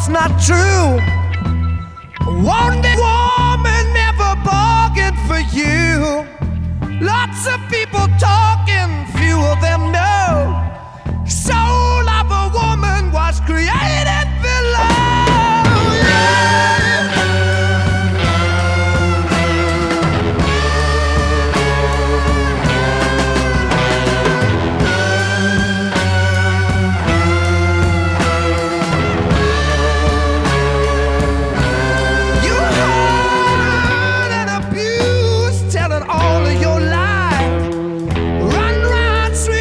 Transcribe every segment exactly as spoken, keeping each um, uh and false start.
not true. One woman never bargained for you. Lots of people talking, few of them know. Soul of a woman was created below. All of your life, run, run, sweet.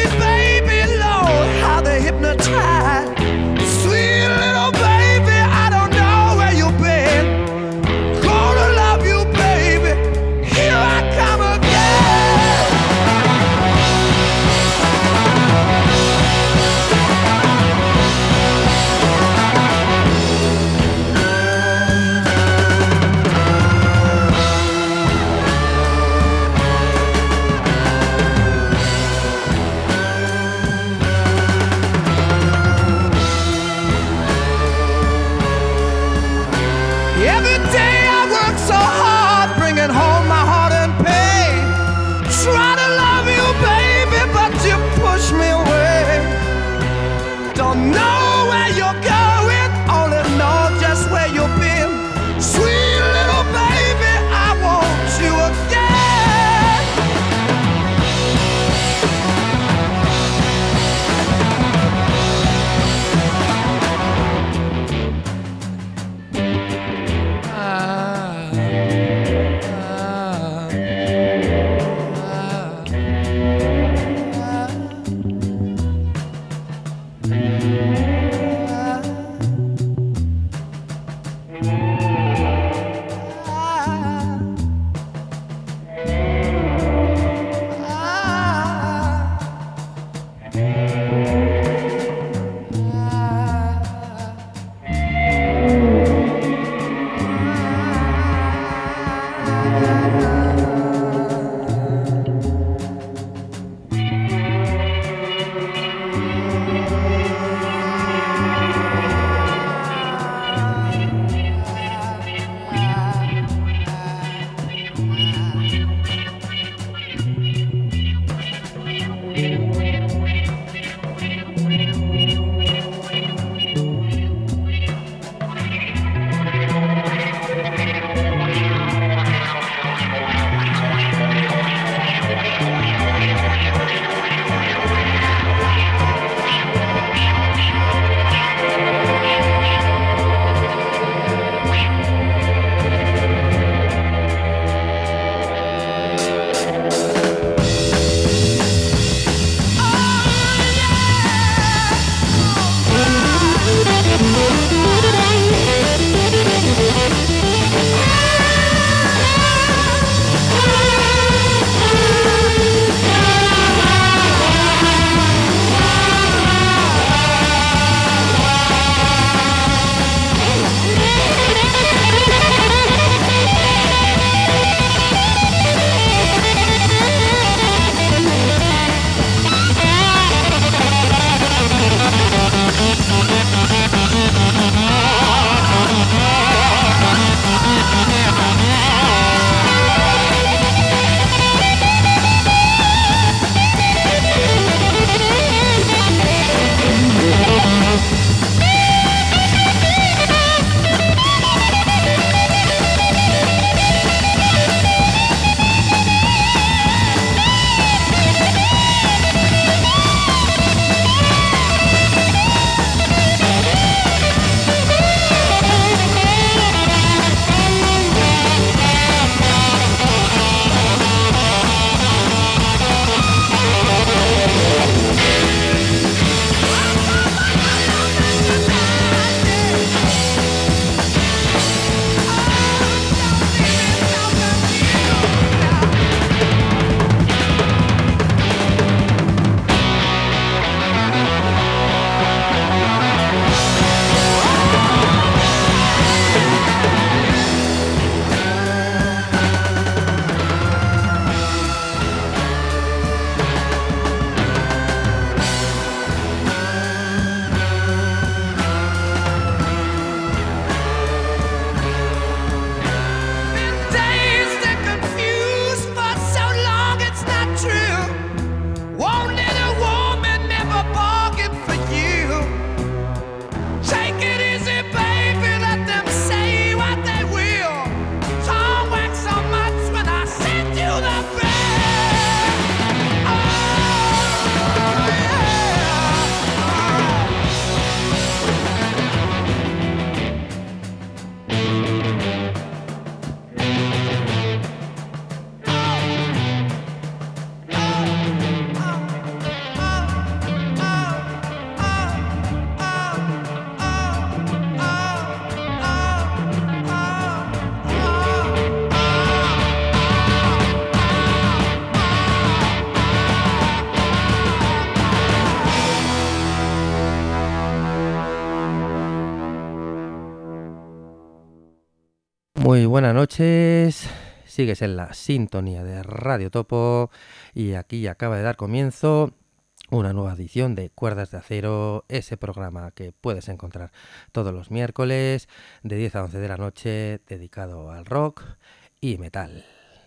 Muy buenas noches, sigues en la sintonía de Radio Topo y aquí acaba de dar comienzo una nueva edición de Cuerdas de Acero, ese programa que puedes encontrar todos los miércoles de diez a once de la noche dedicado al rock y metal.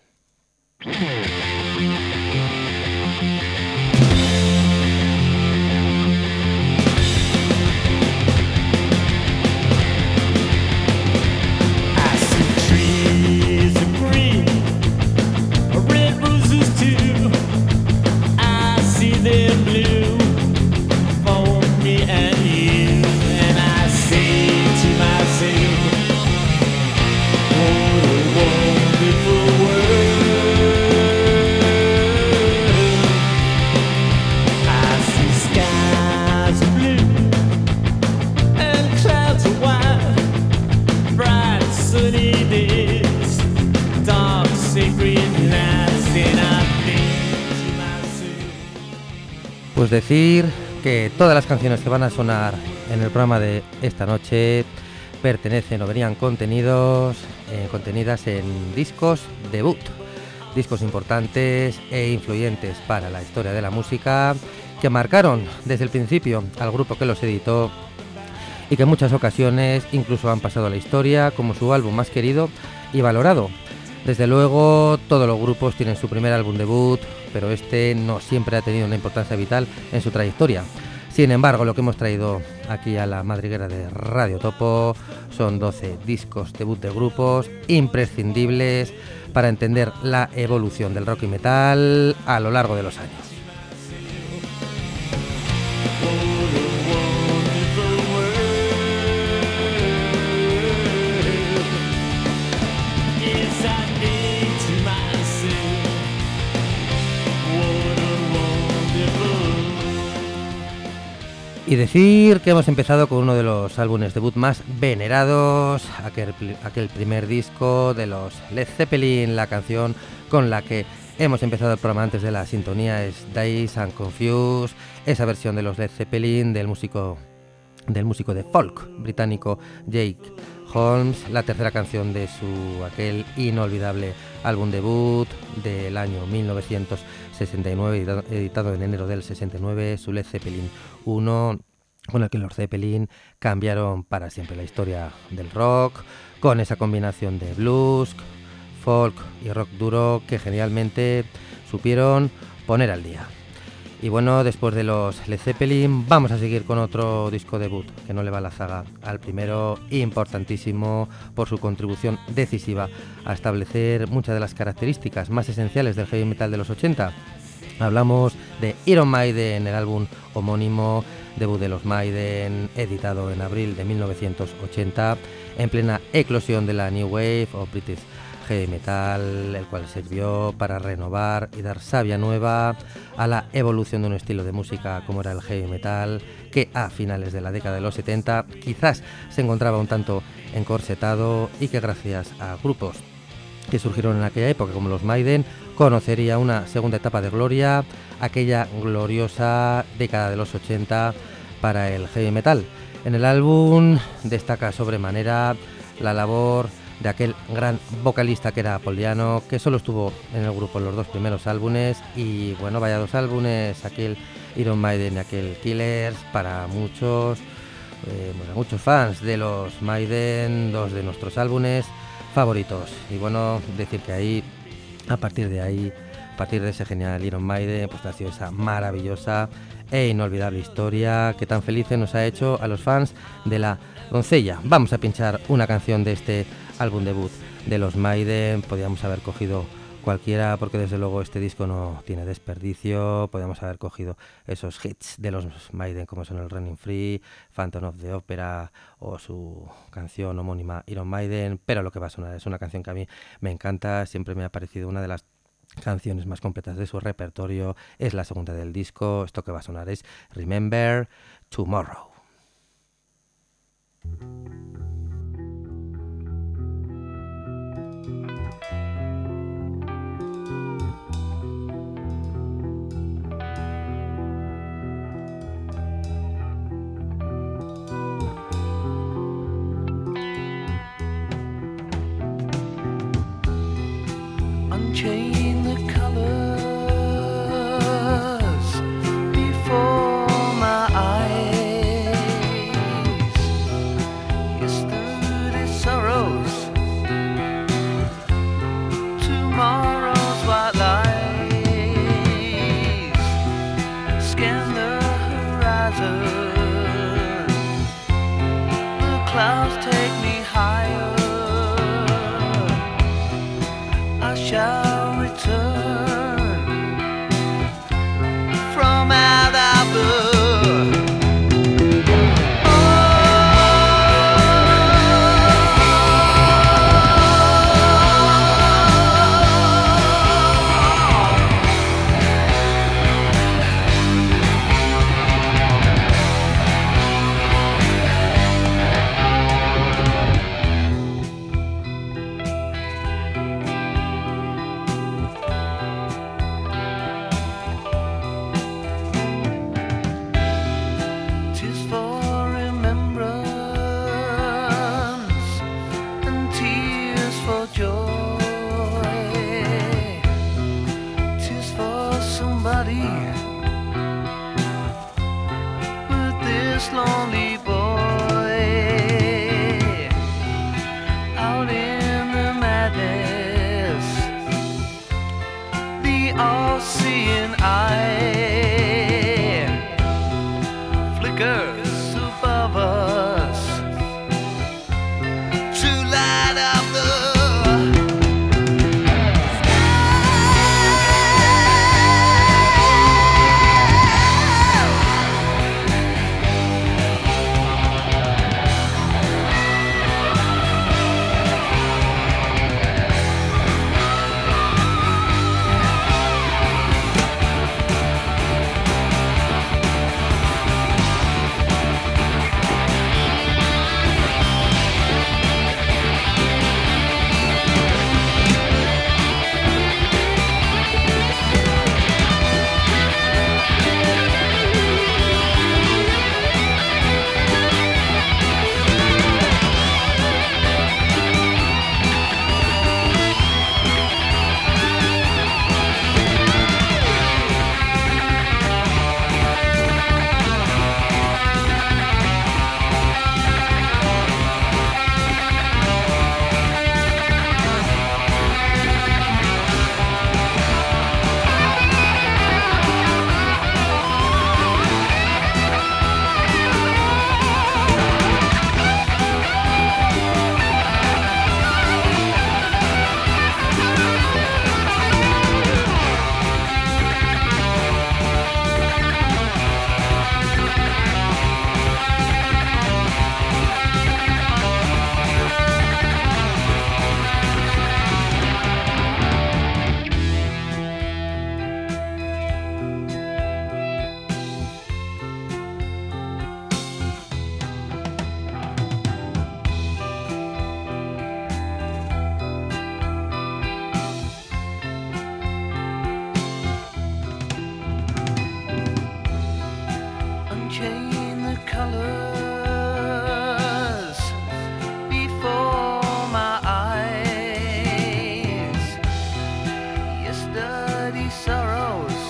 Pues decir que todas las canciones que van a sonar en el programa de esta noche pertenecen o venían contenidos, eh, contenidas en discos debut, discos importantes e influyentes para la historia de la música, que marcaron desde el principio al grupo que los editó y que en muchas ocasiones incluso han pasado a la historia como su álbum más querido y valorado. Desde luego, todos los grupos tienen su primer álbum debut, pero este no siempre ha tenido una importancia vital en su trayectoria. Sin embargo, lo que hemos traído aquí a la madriguera de Radio Topo son doce discos debut de grupos imprescindibles para entender la evolución del rock y metal a lo largo de los años. Y decir que hemos empezado con uno de los álbumes debut más venerados, aquel, aquel primer disco de los Led Zeppelin, la canción con la que hemos empezado el programa antes de la sintonía es Dazed and Confused, esa versión de los Led Zeppelin del músico, del músico de folk británico Jake Holmes, la tercera canción de su aquel inolvidable álbum debut del año mil novecientos sesenta y nueve, editado en enero del sesenta y nueve, su Led Zeppelin uno, con el que los Zeppelin cambiaron para siempre la historia del rock, con esa combinación de blues, folk y rock duro que genialmente supieron poner al día. Y bueno, después de los Led Zeppelin vamos a seguir con otro disco debut que no le va la zaga al primero, importantísimo por su contribución decisiva a establecer muchas de las características más esenciales del heavy metal de los ochenta. Hablamos de Iron Maiden, el álbum homónimo, debut de los Maiden, editado en abril de mil novecientos ochenta, en plena eclosión de la New Wave o British Heavy Metal, el cual sirvió para renovar y dar savia nueva a la evolución de un estilo de música como era el Heavy Metal, que a finales de la década de los setenta quizás se encontraba un tanto encorsetado y que gracias a grupos que surgieron en aquella época como los Maiden conocería una segunda etapa de gloria, aquella gloriosa década de los ochenta para el Heavy Metal. En el álbum destaca sobremanera la labor de aquel gran vocalista que era Paul Di'Anno, que solo estuvo en el grupo en los dos primeros álbumes, y bueno, vaya dos álbumes, aquel Iron Maiden y aquel Killers, para muchos, eh, bueno, muchos fans de los Maiden, dos de nuestros álbumes favoritos. Y bueno, decir que ahí, a partir de ahí, a partir de ese genial Iron Maiden, pues nació esa maravillosa e inolvidable historia que tan felices nos ha hecho a los fans de la doncella. Vamos a pinchar una canción de este álbum debut de los Maiden. Podríamos haber cogido cualquiera, porque desde luego este disco no tiene desperdicio. Podríamos haber cogido esos hits de los Maiden como son el Running Free, Phantom of the Opera o su canción homónima Iron Maiden, pero lo que va a sonar es una canción que a mí me encanta, siempre me ha parecido una de las canciones más completas de su repertorio, es la segunda del disco. Esto que va a sonar es Remember Tomorrow. me higher. I shall return from out of the lonely boy out in the madness, the all-seeing eye flickers above us to light up the unchain the colors before my eyes. Yesterday's sorrows,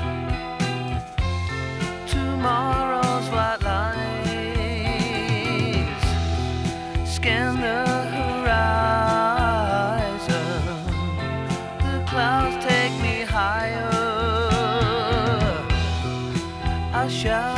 tomorrow's white lines. Scan the horizon, the clouds take me higher. I shall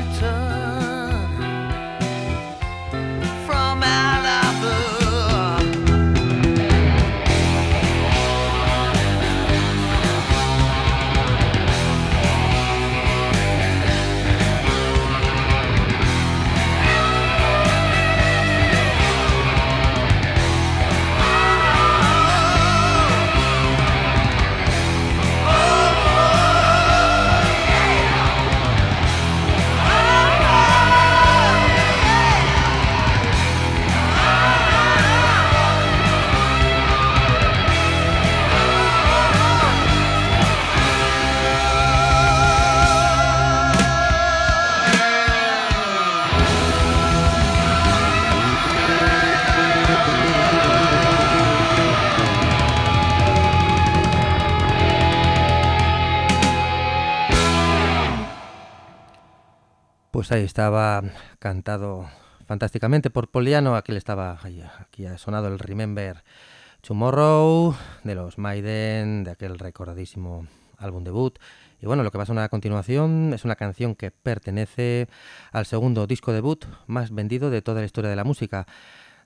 Pues ahí estaba cantado fantásticamente por Paul Di'Anno. Aquí le estaba, aquí ha sonado el Remember Tomorrow de los Maiden, de aquel recordadísimo álbum debut. Y bueno, lo que va a sonar a continuación es una canción que pertenece al segundo disco debut más vendido de toda la historia de la música.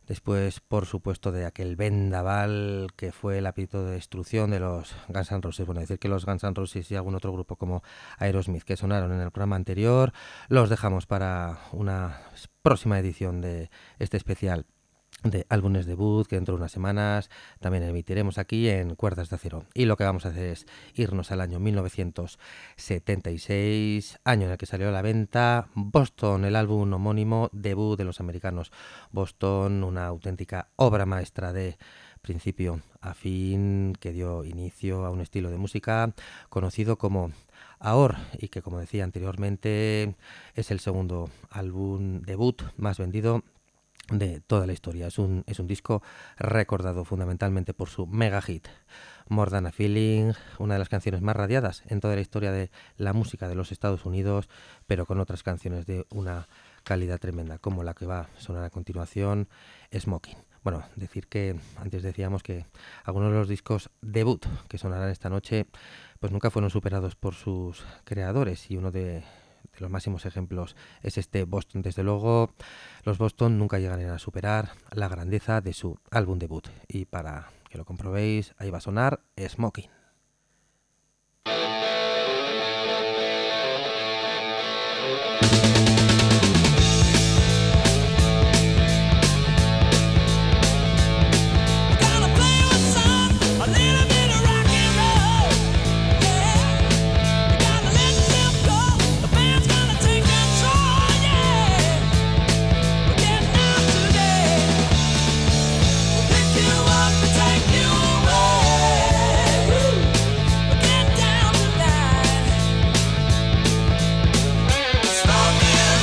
Después, por supuesto, de aquel vendaval que fue el apetito de destrucción de los Guns N' Roses. Bueno, decir que los Guns N' Roses y algún otro grupo como Aerosmith que sonaron en el programa anterior, los dejamos para una próxima edición de este especial de álbumes debut que dentro de unas semanas también emitiremos aquí en Cuerdas de Acero. Y lo que vamos a hacer es irnos al año mil novecientos setenta y seis, año en el que salió a la venta Boston, el álbum homónimo debut de los americanos. Boston, una auténtica obra maestra de principio a fin que dio inicio a un estilo de música conocido como A O R y que, como decía anteriormente, es el segundo álbum debut más vendido de toda la historia. Es un, es un disco recordado fundamentalmente por su mega hit More Than a Feeling, una de las canciones más radiadas en toda la historia de la música de los Estados Unidos, pero con otras canciones de una calidad tremenda, como la que va a sonar a continuación, Smoking. Bueno, decir que antes decíamos que algunos de los discos debut que sonarán esta noche pues nunca fueron superados por sus creadores, y uno de de los máximos ejemplos es este Boston. Desde luego, los Boston nunca llegarán a superar la grandeza de su álbum debut. Y para que lo comprobéis, ahí va a sonar Smoking. Smoking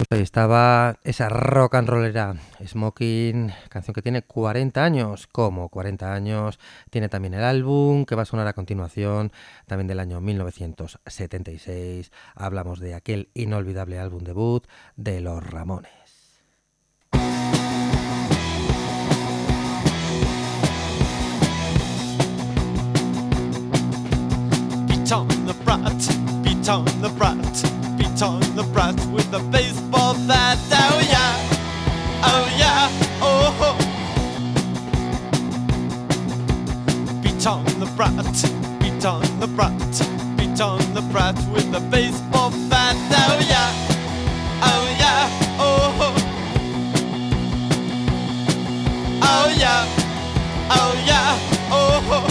Ahí estaba esa rock and rollera Smoking, canción que tiene cuarenta años, como cuarenta años tiene también el álbum que va a sonar a continuación, también del año mil novecientos setenta y seis. Hablamos de aquel inolvidable álbum debut de Los Ramones. Beat on the brat, beat on the brat, beat on the brat with a baseball bat. Oh yeah, oh yeah, oh. Beat on the brat, beat on the brat, beat on the brat with a baseball bat. Oh yeah, oh yeah, oh. Oh yeah, oh yeah, oh.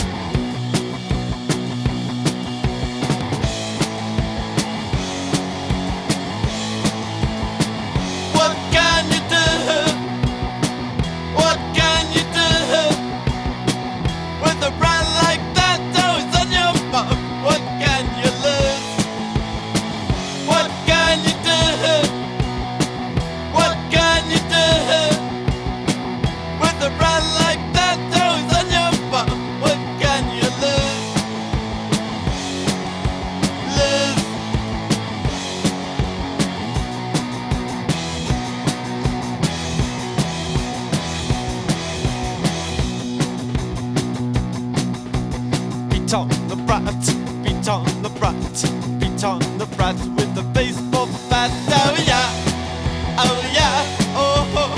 Beat on the brat, beat on the brat, beat on the brat with the baseball bat. Oh yeah, oh yeah, oh.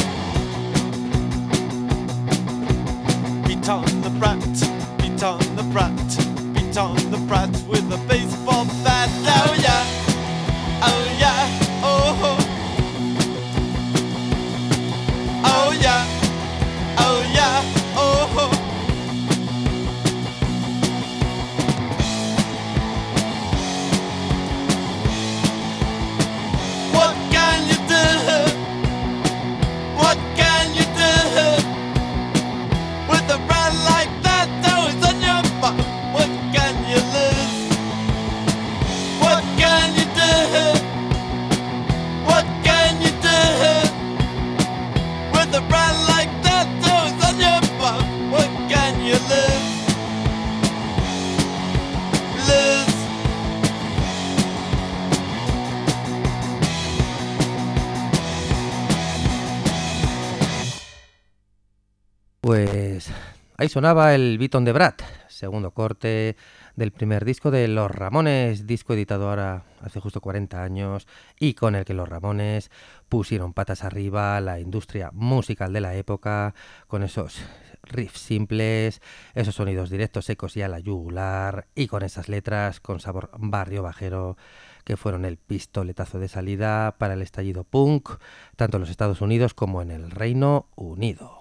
Beat on the brat, beat on the brat, beat on the brat with the baseball bat. Oh yeah, oh yeah, oh. Oh yeah, oh yeah, oh. Pues ahí sonaba el Beat on the Brat, segundo corte del primer disco de Los Ramones, disco editado ahora hace justo cuarenta años y con el que Los Ramones pusieron patas arriba la industria musical de la época, con esos riffs simples, esos sonidos directos secos y a la yugular, y con esas letras con sabor barrio bajero que fueron el pistoletazo de salida para el estallido punk, tanto en los Estados Unidos como en el Reino Unido.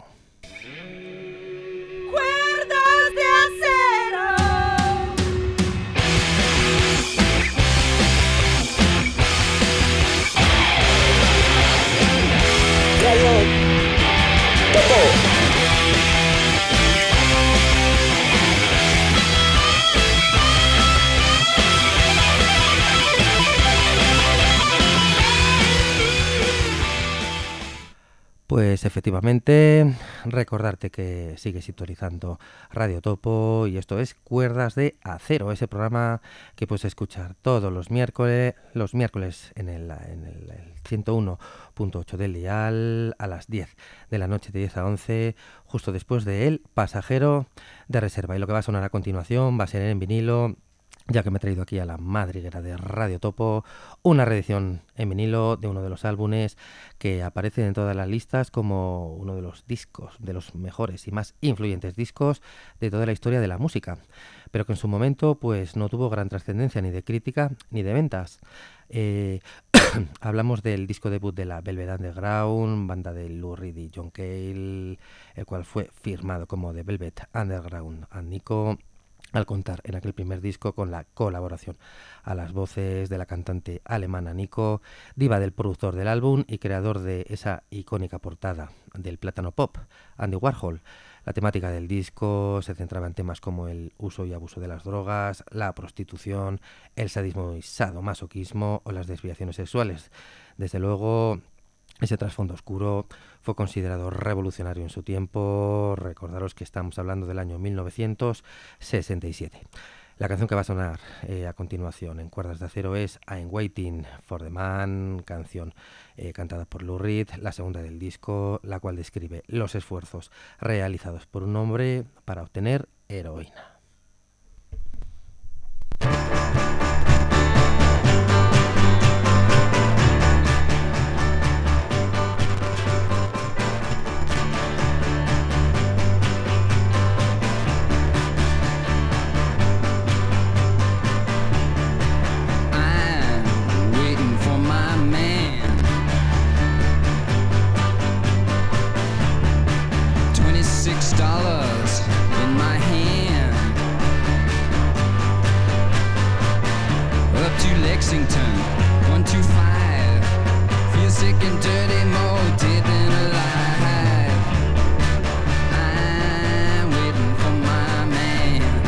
Pues efectivamente, recordarte que sigue sintonizando Radio Topo y esto es Cuerdas de Acero, ese programa que puedes escuchar todos los miércoles, los miércoles en el, en el, el ciento uno punto ocho del dial a las diez de la noche, de diez a once, justo después de El Pasajero de Reserva. Y lo que va a sonar a continuación va a ser en vinilo, ya que me he traído aquí a la madriguera de Radio Topo una reedición en vinilo de uno de los álbumes que aparecen en todas las listas como uno de los discos, de los mejores y más influyentes discos de toda la historia de la música, pero que en su momento pues no tuvo gran trascendencia ni de crítica ni de ventas. Eh, hablamos del disco debut de la Velvet Underground, banda de Lou Reed y John Cale, el cual fue firmado como The Velvet Underground and Nico, al contar en aquel primer disco con la colaboración a las voces de la cantante alemana Nico, diva del productor del álbum y creador de esa icónica portada del plátano pop, Andy Warhol. La temática del disco se centraba en temas como el uso y abuso de las drogas, la prostitución, el sadismo y sadomasoquismo o las desviaciones sexuales. Desde luego, Ese trasfondo oscuro fue considerado revolucionario en su tiempo. Recordaros que estamos hablando del año mil novecientos sesenta y siete. La canción que va a sonar eh, a continuación en Cuerdas de Acero es I'm Waiting for the Man, canción eh, cantada por Lou Reed, la segunda del disco, la cual describe los esfuerzos realizados por un hombre para obtener heroína. Six dollars in my hand, up to Lexington, one two five. Feel sick and dirty, more dead than alive. I'm waiting for my man.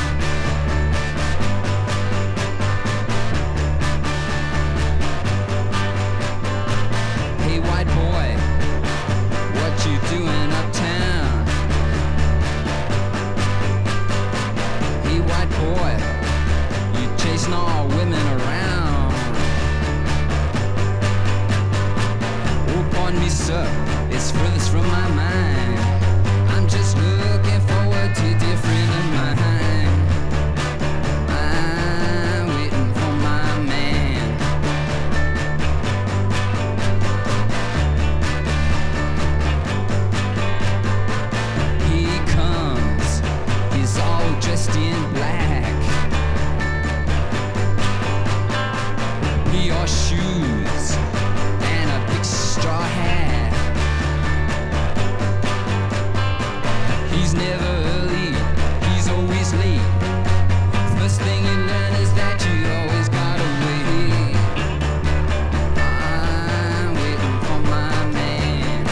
Hey white boy, what you doing uptown? White boy, you chasing all women around. Oh, pardon me, sir, it's furthest from my mind. I'm just looking forward to a dear friend of mine. I'm waiting for my man. He comes, he's all dressed in black. He wore shoes and a big straw hat. He's never early, he's always late. First thing you learn is that you always gotta wait. I'm waiting for my man.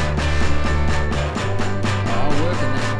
All working now.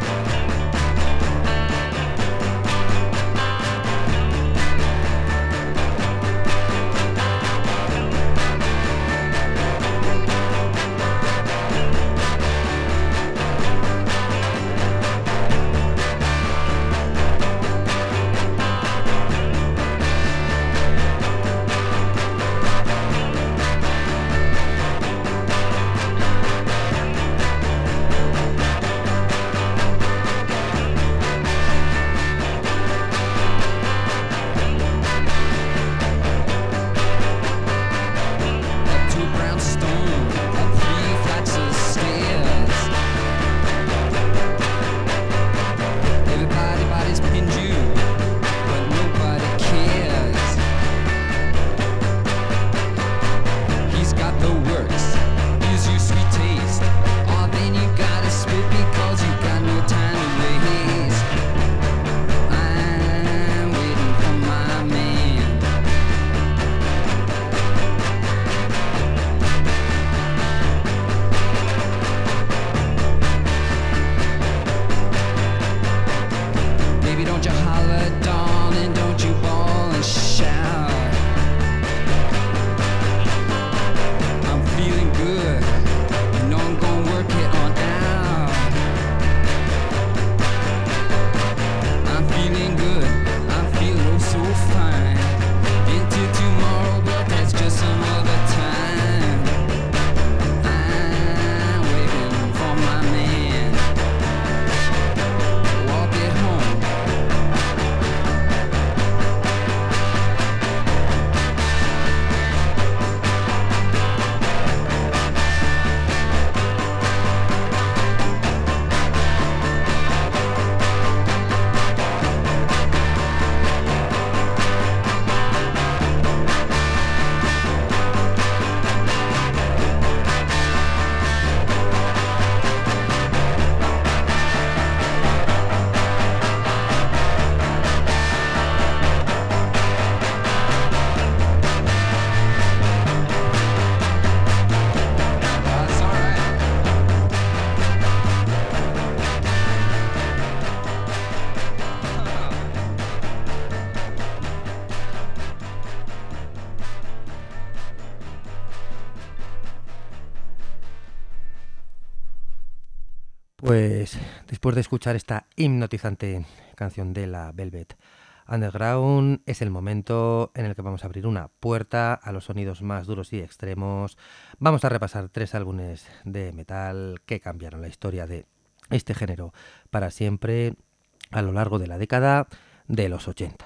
Pues después de escuchar esta hipnotizante canción de la Velvet Underground, es el momento en el que vamos a abrir una puerta a los sonidos más duros y extremos. Vamos a repasar tres álbumes de metal que cambiaron la historia de este género para siempre a lo largo de la década de los ochenta.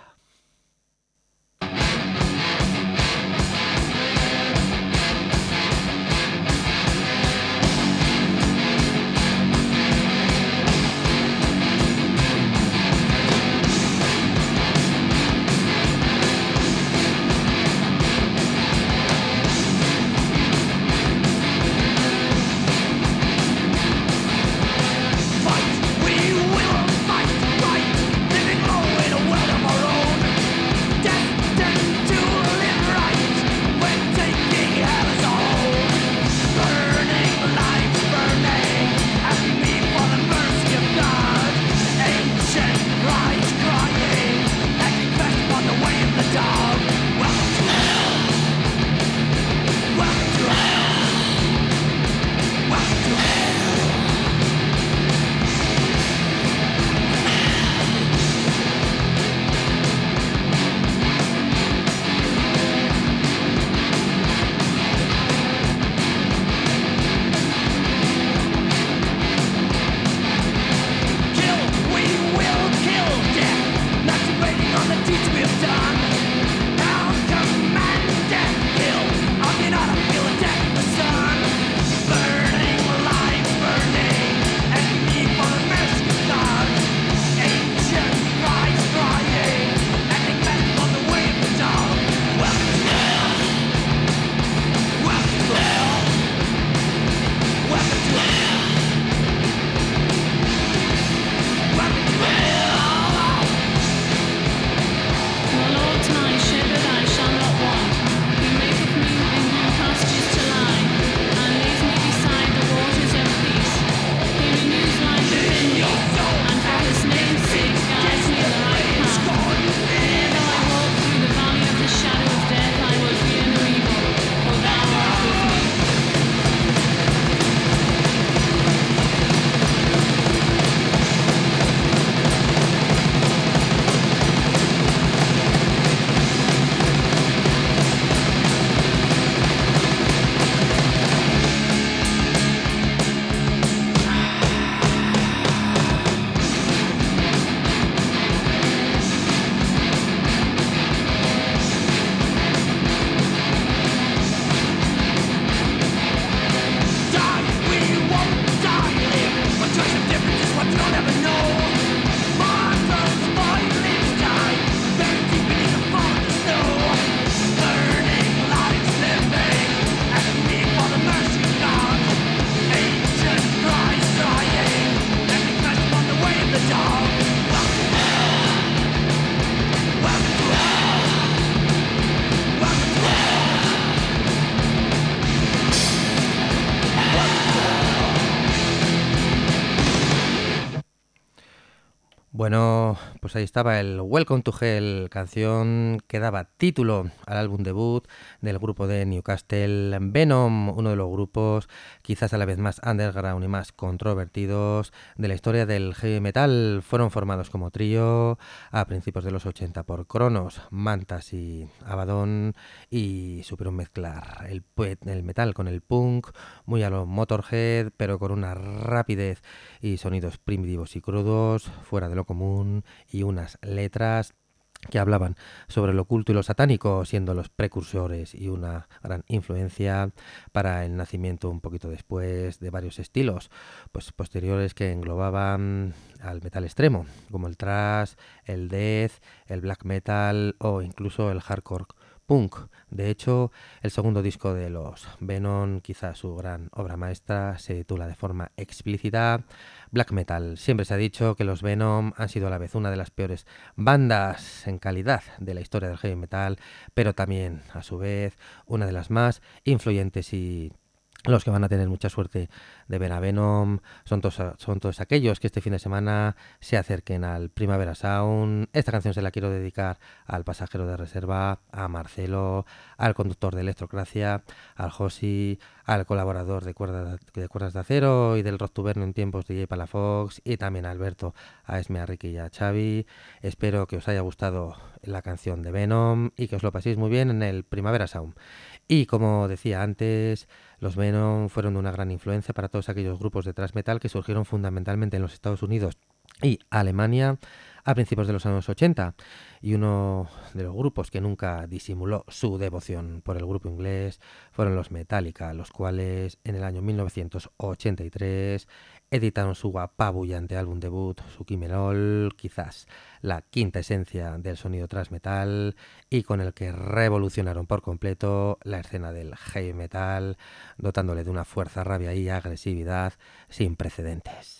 Bueno, pues ahí estaba el Welcome to Hell, canción que daba título al álbum debut del grupo de Newcastle Venom, uno de los grupos quizás a la vez más underground y más controvertidos de la historia del heavy metal. Fueron formados como trío a principios de los ochenta por Cronos, Mantas y Abaddon y supieron mezclar el, el metal con el punk, muy a lo Motorhead, pero con una rapidez y sonidos primitivos y crudos, fuera de lo común, y unas letras que hablaban sobre lo oculto y lo satánico, siendo los precursores y una gran influencia para el nacimiento un poquito después de varios estilos pues posteriores que englobaban al metal extremo, como el thrash, el death, el black metal o incluso el hardcore punk. De hecho, el segundo disco de los Venom, quizás su gran obra maestra, se titula de forma explícita Black Metal. Siempre se ha dicho que los Venom han sido a la vez una de las peores bandas en calidad de la historia del heavy metal, pero también, a su vez, una de las más influyentes y Los que van a tener mucha suerte de ver a Venom son todos, son todos aquellos que este fin de semana se acerquen al Primavera Sound. Esta canción se la quiero dedicar al pasajero de reserva, a Marcelo, al conductor de Electrocracia, al Josi, al colaborador de Cuerdas de, cuerdas de Acero y del Rock Tuberno en tiempos de J Palafox, y también a Alberto, a Esme, a Ricky y a Xavi. Espero que os haya gustado la canción de Venom y que os lo paséis muy bien en el Primavera Sound. Y como decía antes, los Venom fueron de una gran influencia para todos aquellos grupos de thrash metal que surgieron fundamentalmente en los Estados Unidos y Alemania a principios de los años ochenta, y uno de los grupos que nunca disimuló su devoción por el grupo inglés fueron los Metallica, los cuales en el año mil novecientos ochenta y tres editaron su apabullante álbum debut, su Kimerol, quizás la quinta esencia del sonido thrash metal, y con el que revolucionaron por completo la escena del heavy metal, dotándole de una fuerza, rabia y agresividad sin precedentes.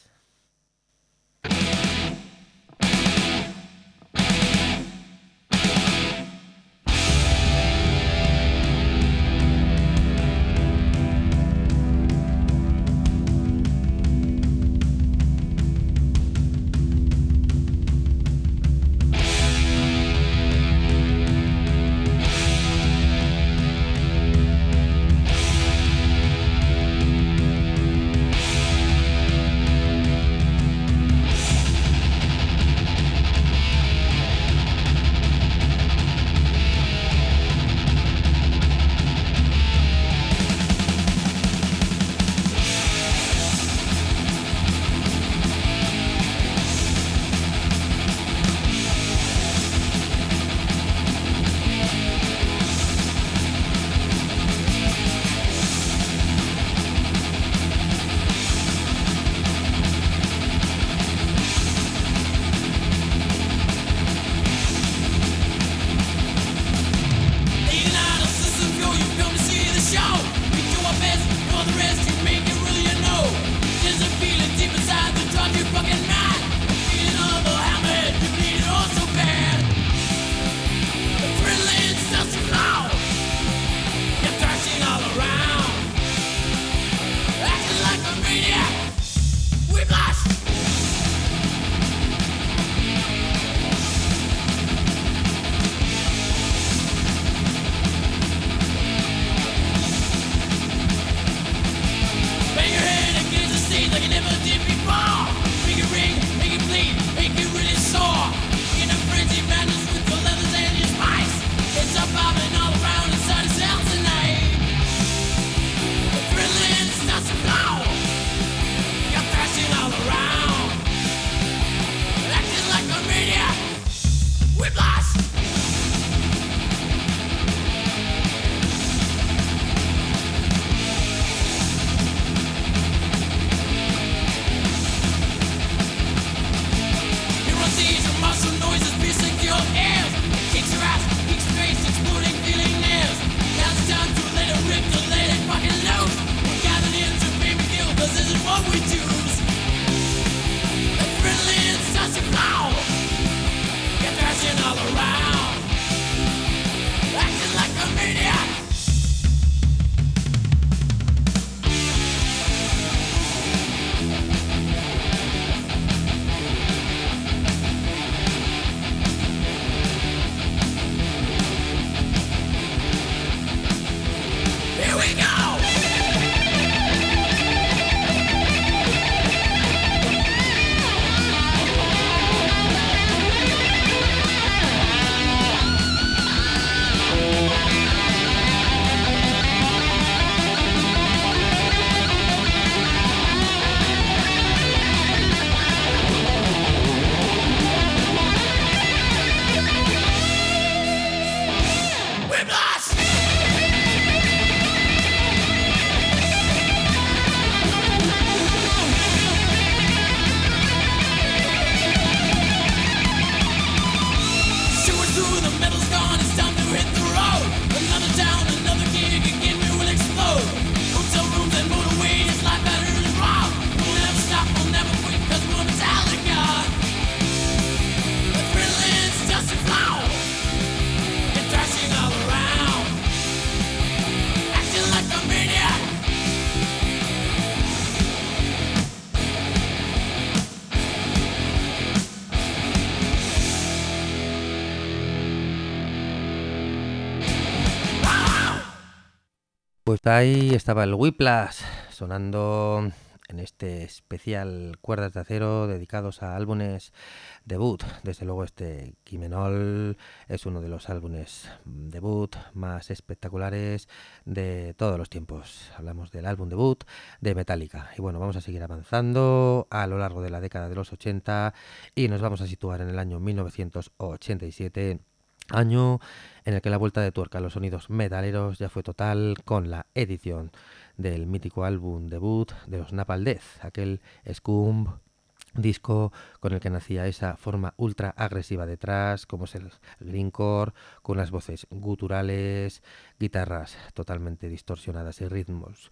Pues ahí estaba el Whiplash sonando en este especial Cuerdas de Acero dedicados a álbumes debut. Desde luego este Quimenol es uno de los álbumes debut más espectaculares de todos los tiempos. Hablamos del álbum debut de Metallica. Y bueno, vamos a seguir avanzando a lo largo de la década de los ochenta y nos vamos a situar en el año mil novecientos ochenta y siete, año en el que la vuelta de tuerca a los sonidos metaleros ya fue total con la edición del mítico álbum debut de los Napalm Death, aquel Scum disco con el que nacía esa forma ultra agresiva detrás, como es el grindcore, con las voces guturales, guitarras totalmente distorsionadas y ritmos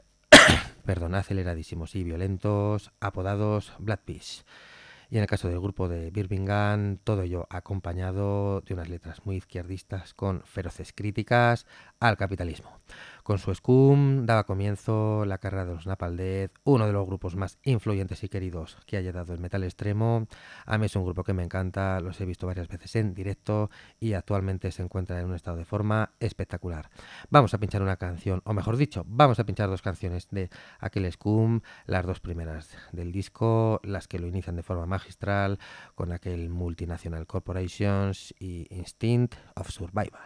perdón, aceleradísimos y violentos, apodados Black Peace. Y en el caso del grupo de Birmingham, todo ello acompañado de unas letras muy izquierdistas con feroces críticas al capitalismo. Con su Scum daba comienzo la carrera de los Napalm Death, uno de los grupos más influyentes y queridos que haya dado el metal extremo. A mí es un grupo que me encanta, los he visto varias veces en directo y actualmente se encuentra en un estado de forma espectacular. Vamos a pinchar una canción, o mejor dicho, vamos a pinchar dos canciones de aquel Scum, las dos primeras del disco, las que lo inician de forma magistral con aquel Multinational Corporations y Instinct of Survival.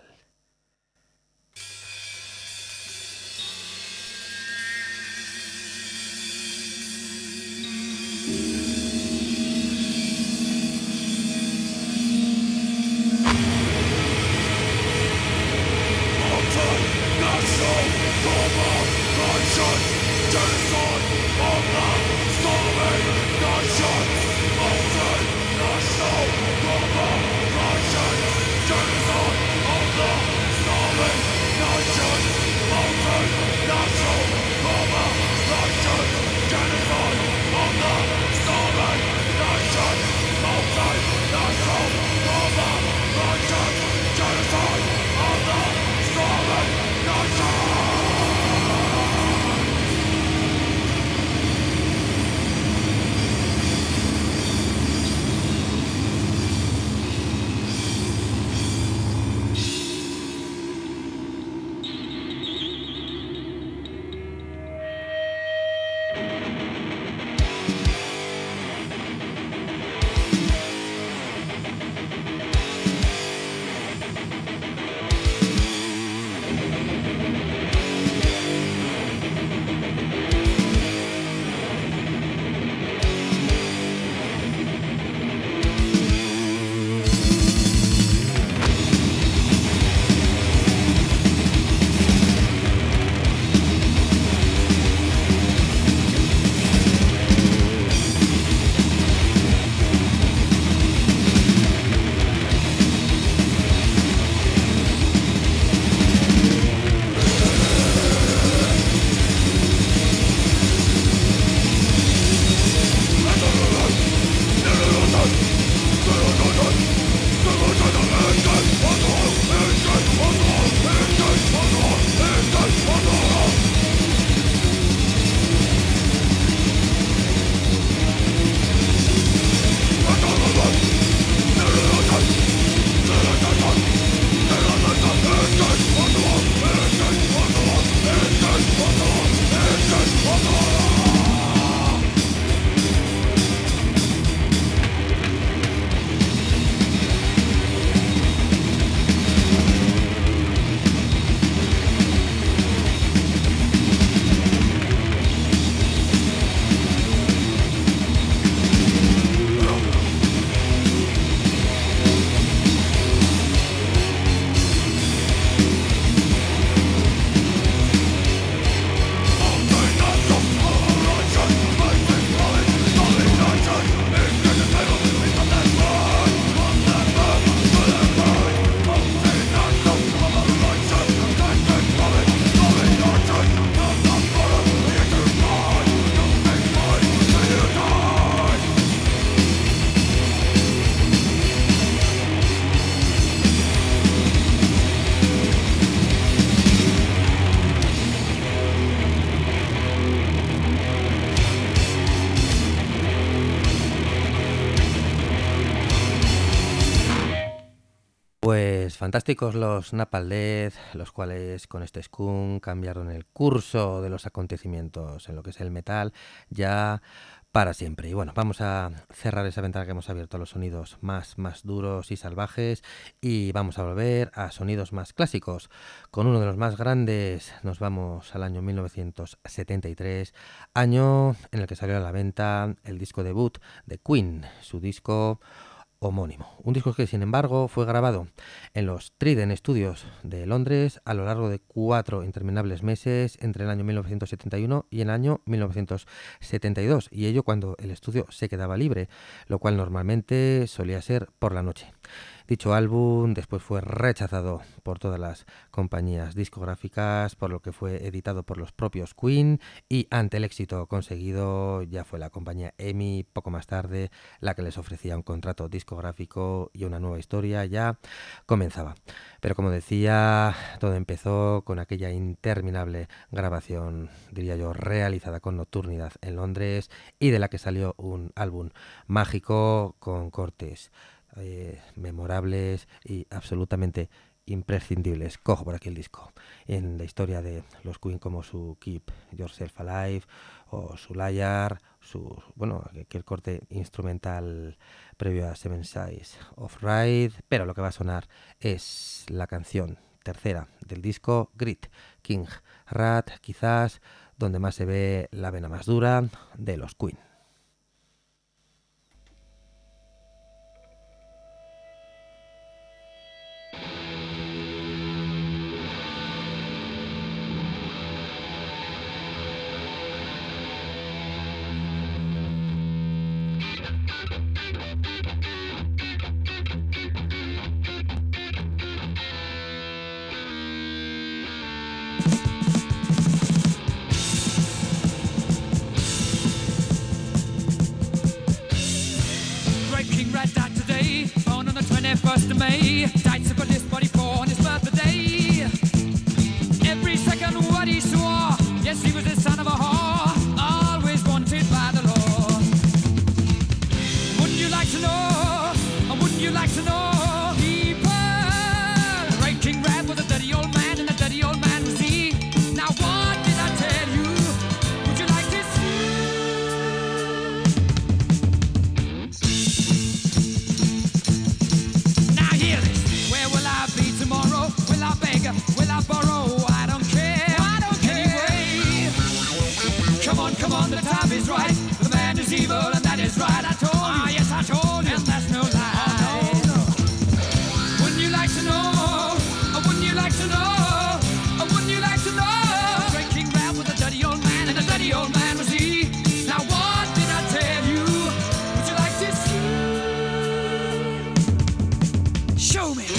Genocide of the Pues fantásticos los Napalm Death, los cuales con este Skunk cambiaron el curso de los acontecimientos en lo que es el metal ya para siempre. Y bueno, vamos a cerrar esa ventana que hemos abierto a los sonidos más, más duros y salvajes y vamos a volver a sonidos más clásicos. Con uno de los más grandes nos vamos al año mil novecientos setenta y tres, año en el que salió a la venta el disco debut de Queen, su disco homónimo. Un disco que, sin embargo, fue grabado en los Trident Studios de Londres a lo largo de cuatro interminables meses entre el año mil novecientos setenta y uno y el año mil novecientos setenta y dos, y ello cuando el estudio se quedaba libre, lo cual normalmente solía ser por la noche. Dicho álbum después fue rechazado por todas las compañías discográficas, por lo que fue editado por los propios Queen, y ante el éxito conseguido ya fue la compañía E M I poco más tarde la que les ofrecía un contrato discográfico y una nueva historia ya comenzaba. Pero como decía, todo empezó con aquella interminable grabación, diría yo, realizada con nocturnidad en Londres y de la que salió un álbum mágico con cortes Eh, memorables y absolutamente imprescindibles. Cojo por aquí el disco. En la historia de los Queen, como su Keep Yourself Alive o su Liar, su, bueno, aquel corte instrumental previo a Seven Sides of Ride, pero lo que va a sonar es la canción tercera del disco, Grit, King Rat, quizás donde más se ve la vena más dura de los Queen. First of May, died sick on this body for on his birthday. Every second what he swore, yes he was the son of a whore, always wanted by the law. Wouldn't you like to know, or wouldn't you like to know, people? Ray King Rat was a dirty old man, and a dirty old man was he. Now what did I tell you? Would you like to see? Tomorrow, will I beg, will I borrow? I don't care, I don't care. Anyway, come on, come on, the time is right. The man is evil, and that is right. I told you, ah, yes, I told you, and that's no lie. Oh, no, no. Wouldn't you like to know? Or wouldn't you like to know? Or wouldn't you like to know? Great King Rat was a dirty old man, and a dirty old man was he. Now what did I tell you? Would you like to see? Show me.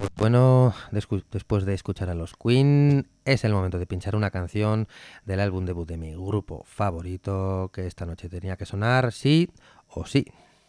Bueno, después de escuchar a los Queen, es el momento de pinchar una canción del álbum debut de mi grupo favorito, que esta noche tenía que sonar sí o sí.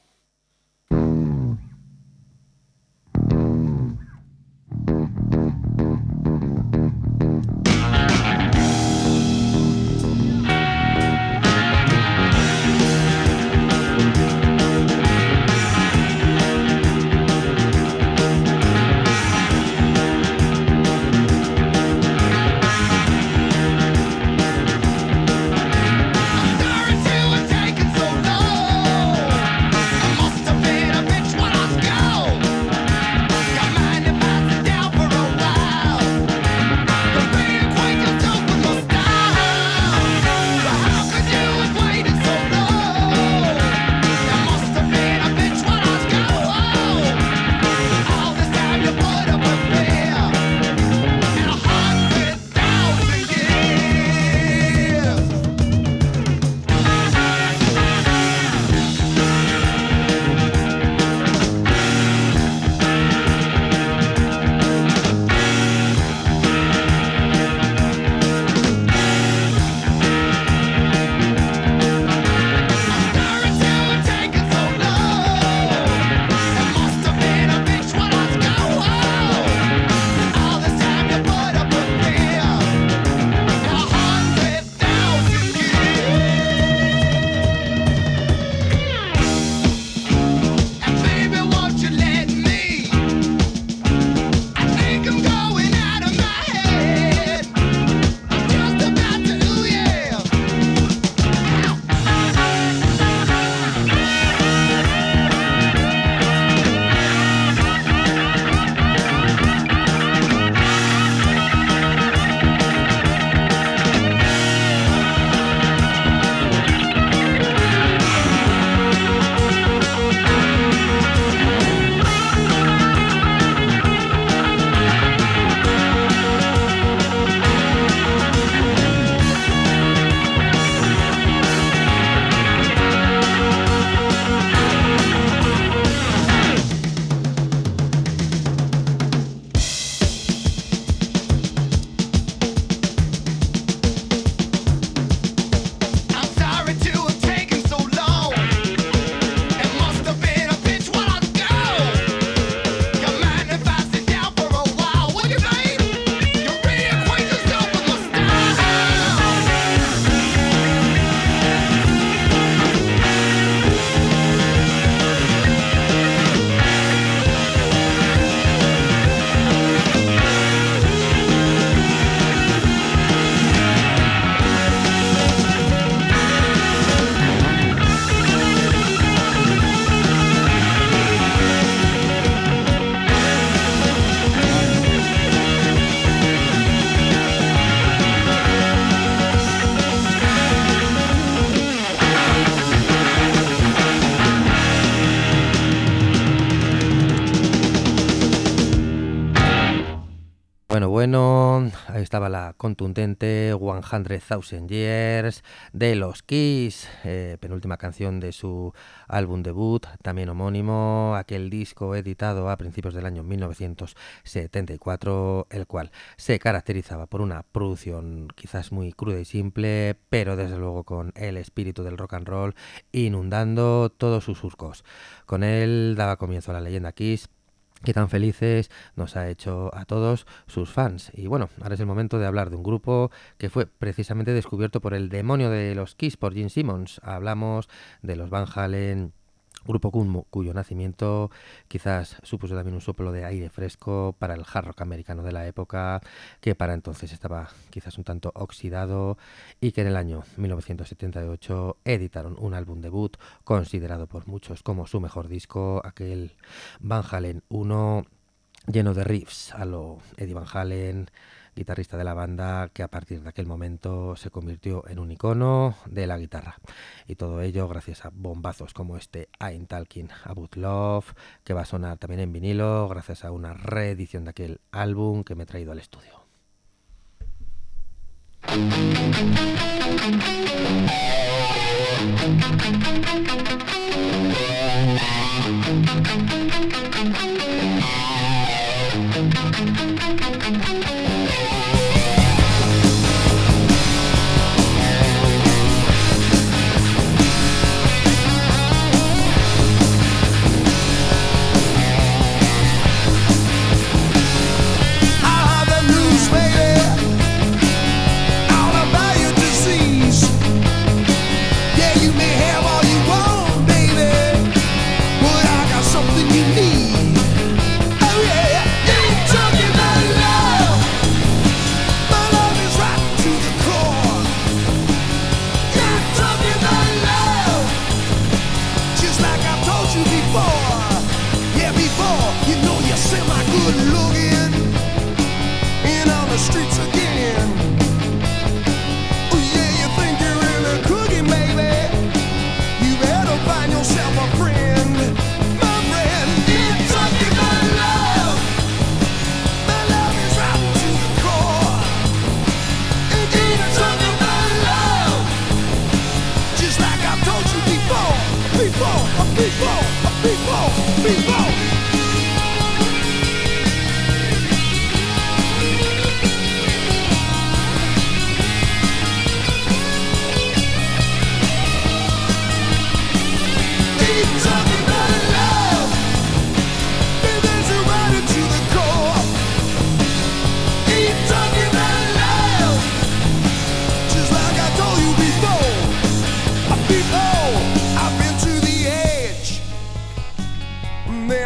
Bueno, bueno, ahí estaba la contundente one hundred thousand Years de los Kiss, eh, penúltima canción de su álbum debut, también homónimo, aquel disco editado a principios del año mil novecientos setenta y cuatro, el cual se caracterizaba por una producción quizás muy cruda y simple, pero desde luego con el espíritu del rock and roll inundando todos sus surcos. Con él daba comienzo a la leyenda Kiss, que tan felices nos ha hecho a todos sus fans. Y bueno, ahora es el momento de hablar de un grupo que fue precisamente descubierto por el demonio de los Kiss, por Gene Simmons. Hablamos de los Van Halen, grupo cuyo nacimiento quizás supuso también un soplo de aire fresco para el hard rock americano de la época, que para entonces estaba quizás un tanto oxidado, y que en el año mil novecientos setenta y ocho editaron un álbum debut considerado por muchos como su mejor disco, aquel Van Halen uno, lleno de riffs a lo Eddie Van Halen, guitarrista de la banda, que a partir de aquel momento se convirtió en un icono de la guitarra. Y todo ello gracias a bombazos como este I'm Talking About Love, que va a sonar también en vinilo gracias a una reedición de aquel álbum que me he traído al estudio.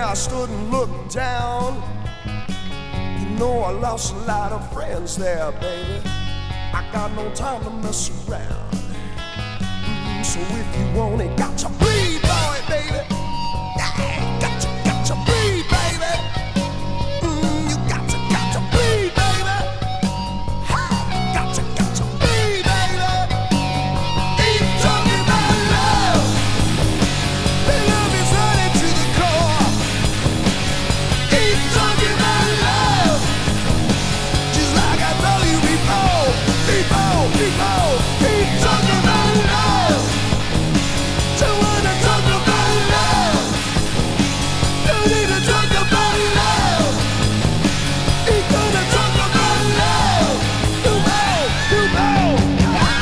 I stood and looked down. You know I lost a lot of friends there, baby. I got no time to mess around. Mm, so if you want it, got to breathe, boy, baby. Yeah, got to, got to breathe, baby. Mm, you got to, got to breathe, baby. Ha, got to, got to breathe, baby. Keep talking about love. The love is running to the core. Keep talking about love. Just like I told you before. Before, before. Keep talking about love. Don't wanna talk about love. Don't need to talk about love. Ain't gonna talk about love. You know, you know.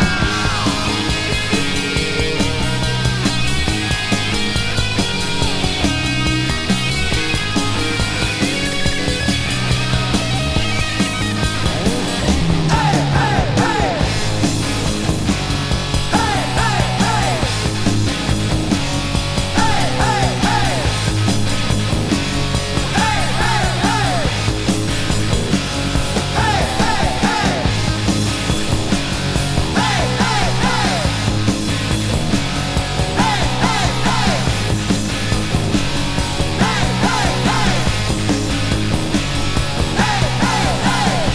Hey, hey, hey. Hey, hey, hey. Hey, hey, hey. Hey, hey, hey. Hey, hey, hey. Hey, hey, hey. Hey, hey, hey. Hey, hey, hey. Hey, hey, hey.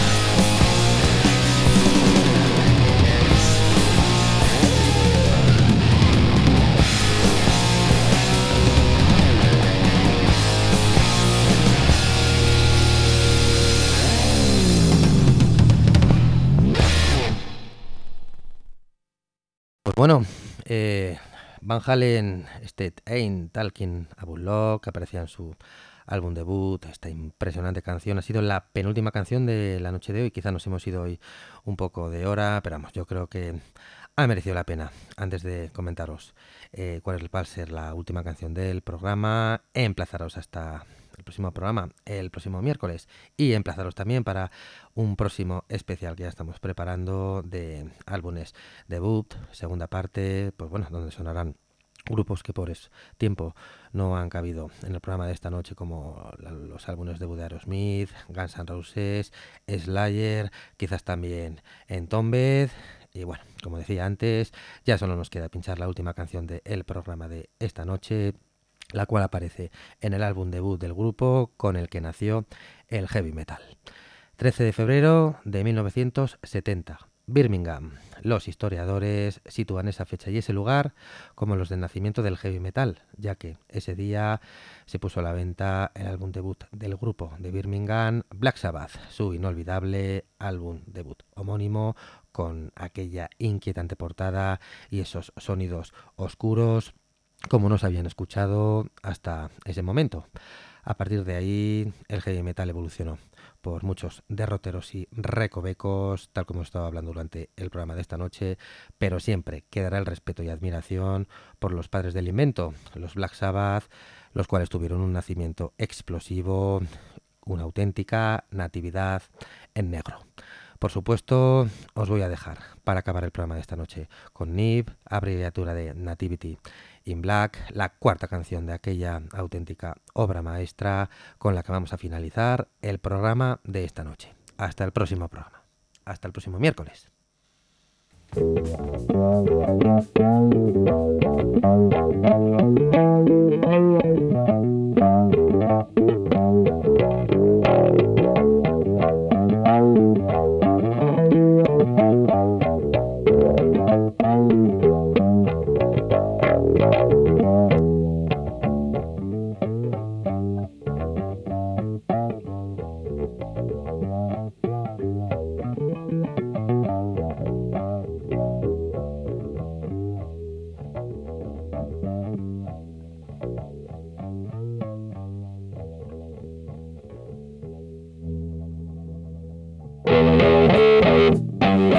Pues bueno, eh, Van Halen, este Ain't Talking About Love, que aparecía en su álbum debut, esta impresionante canción, ha sido la penúltima canción de la noche de hoy. Quizá nos hemos ido hoy un poco de hora, pero vamos, yo creo que ha merecido la pena. Antes de comentaros eh, cuál es, va a ser la última canción del programa, emplazaros hasta el próximo programa, el próximo miércoles, y emplazaros también para un próximo especial que ya estamos preparando de álbumes debut, segunda parte, pues bueno, donde sonarán grupos que por es tiempo no han cabido en el programa de esta noche, como la- los álbumes debut de Aerosmith, Guns N' Roses, Slayer, quizás también Entombed. Y bueno, como decía antes, ya solo nos queda pinchar la última canción del programa de esta noche, la cual aparece en el álbum debut del grupo con el que nació el heavy metal. trece de febrero de mil novecientos setenta, Birmingham. Los historiadores sitúan esa fecha y ese lugar como los del nacimiento del heavy metal, ya que ese día se puso a la venta el álbum debut del grupo de Birmingham, Black Sabbath, su inolvidable álbum debut homónimo, con aquella inquietante portada y esos sonidos oscuros como no se habían escuchado hasta ese momento. A partir de ahí, el heavy metal evolucionó por muchos derroteros y recovecos, tal como estaba hablando durante el programa de esta noche, pero siempre quedará el respeto y admiración por los padres del invento, los Black Sabbath, los cuales tuvieron un nacimiento explosivo, una auténtica natividad en negro. Por supuesto, os voy a dejar para acabar el programa de esta noche con N I B, abreviatura de Nativity in Black, la cuarta canción de aquella auténtica obra maestra con la que vamos a finalizar el programa de esta noche. Hasta el próximo programa. Hasta el próximo miércoles.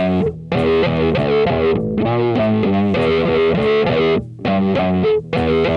Thank you.